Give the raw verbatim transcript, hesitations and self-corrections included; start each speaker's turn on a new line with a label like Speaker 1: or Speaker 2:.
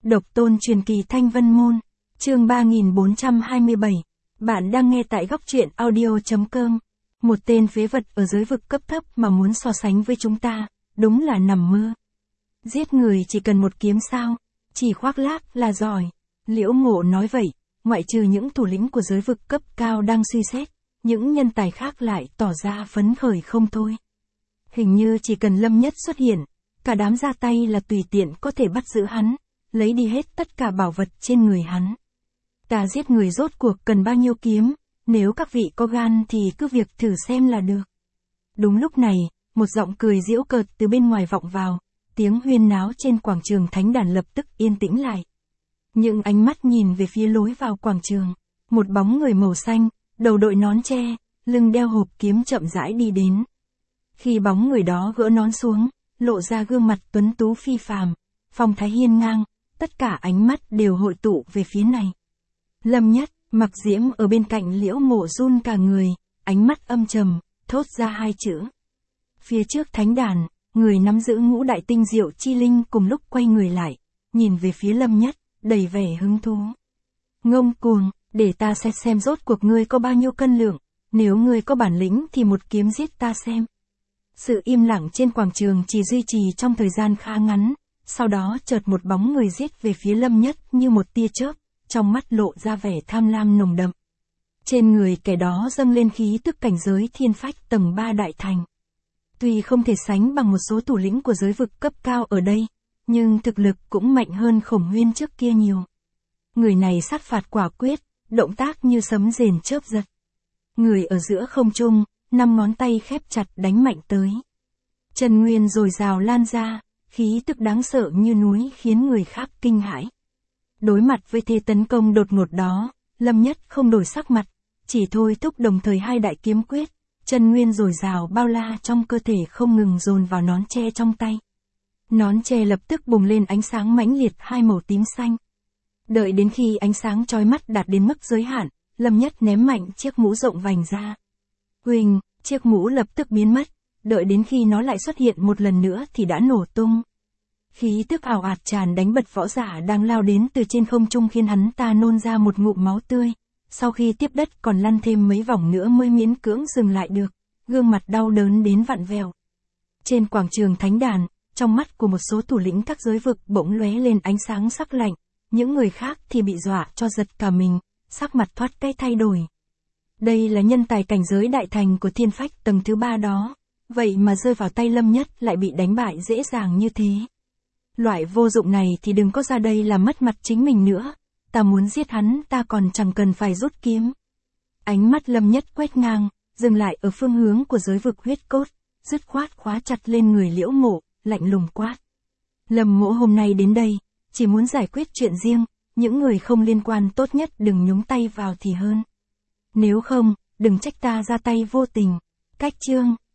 Speaker 1: Độc tôn truyền kỳ Thanh Vân Môn, chương ba nghìn bốn trăm hai mươi bảy. Bạn đang nghe tại góc truyện audio.com. Một tên phế vật ở giới vực cấp thấp mà muốn so sánh với chúng ta, đúng là nằm mơ. Giết người chỉ cần một kiếm sao, chỉ khoác lác là giỏi. Liễu Ngộ nói vậy, ngoại trừ những thủ lĩnh của giới vực cấp cao đang suy xét, những nhân tài khác lại tỏ ra phấn khởi không thôi. Hình như chỉ cần Lâm Nhất xuất hiện, cả đám ra tay là tùy tiện có thể bắt giữ hắn, lấy đi hết tất cả bảo vật trên người hắn. Ta giết người rốt cuộc cần bao nhiêu kiếm, nếu các vị có gan thì cứ việc thử xem là được. Đúng lúc này, một giọng cười giễu cợt từ bên ngoài vọng vào, tiếng huyên náo trên quảng trường thánh đàn lập tức yên tĩnh lại. Những ánh mắt nhìn về phía lối vào quảng trường, một bóng người màu xanh, đầu đội nón tre, lưng đeo hộp kiếm chậm rãi đi đến. Khi bóng người đó gỡ nón xuống, lộ ra gương mặt tuấn tú phi phàm, phong thái hiên ngang, tất cả ánh mắt đều hội tụ về phía này. Lâm Nhất, Mặc Diễm ở bên cạnh Liễu Ngộ run cả người, ánh mắt âm trầm, thốt ra hai chữ. Phía trước thánh đàn, người nắm giữ ngũ đại tinh diệu chi linh cùng lúc quay người lại, nhìn về phía Lâm Nhất, đầy vẻ hứng thú. Ngông cuồng, để ta xét xem rốt cuộc ngươi có bao nhiêu cân lượng, nếu ngươi có bản lĩnh thì một kiếm giết ta xem. Sự im lặng trên quảng trường chỉ duy trì trong thời gian khá ngắn, sau đó chợt một bóng người giết về phía Lâm Nhất như một tia chớp, trong mắt lộ ra vẻ tham lam nồng đậm. Trên người kẻ đó dâng lên khí tức cảnh giới thiên phách tầng ba đại thành. Tuy không thể sánh bằng một số thủ lĩnh của giới vực cấp cao ở đây, nhưng thực lực cũng mạnh hơn Khổng Huyên trước kia nhiều. Người này sát phạt quả quyết, động tác như sấm rền chớp giật. Người ở giữa không trung, năm ngón tay khép chặt đánh mạnh tới. Chân nguyên dồi dào lan ra, khí tức đáng sợ như núi khiến người khác kinh hãi. Đối mặt với thế tấn công đột ngột đó, Lâm Nhất không đổi sắc mặt, chỉ thôi thúc đồng thời hai đại kiếm quyết, chân nguyên dồi dào bao la trong cơ thể không ngừng dồn vào nón tre trong tay. Nón tre lập tức bùng lên ánh sáng mãnh liệt hai màu tím xanh. Đợi đến khi ánh sáng chói mắt đạt đến mức giới hạn, Lâm Nhất ném mạnh chiếc mũ rộng vành ra. Huỳnh, chiếc mũ lập tức biến mất, đợi đến khi nó lại xuất hiện một lần nữa thì đã nổ tung. Khí tức ảo ạt tràn đánh bật võ giả đang lao đến từ trên không trung khiến hắn ta nôn ra một ngụm máu tươi, sau khi tiếp đất còn lăn thêm mấy vòng nữa mới miễn cưỡng dừng lại được, gương mặt đau đớn đến vặn vẹo. Trên quảng trường thánh đàn, trong mắt của một số thủ lĩnh các giới vực bỗng lóe lên ánh sáng sắc lạnh, những người khác thì bị dọa cho giật cả mình, sắc mặt thoát cái thay đổi. Đây là nhân tài cảnh giới đại thành của thiên phách tầng thứ ba đó, vậy mà rơi vào tay Lâm Nhất lại bị đánh bại dễ dàng như thế. Loại vô dụng này thì đừng có ra đây làm mất mặt chính mình nữa, ta muốn giết hắn ta còn chẳng cần phải rút kiếm. Ánh mắt Lâm Nhất quét ngang, dừng lại ở phương hướng của giới vực huyết cốt, dứt khoát khóa chặt lên người Liễu Ngộ, lạnh lùng quát. Lâm Mỗ hôm nay đến đây, chỉ muốn giải quyết chuyện riêng, những người không liên quan tốt nhất đừng nhúng tay vào thì hơn. Nếu không, đừng trách ta ra tay vô tình. Cách chương.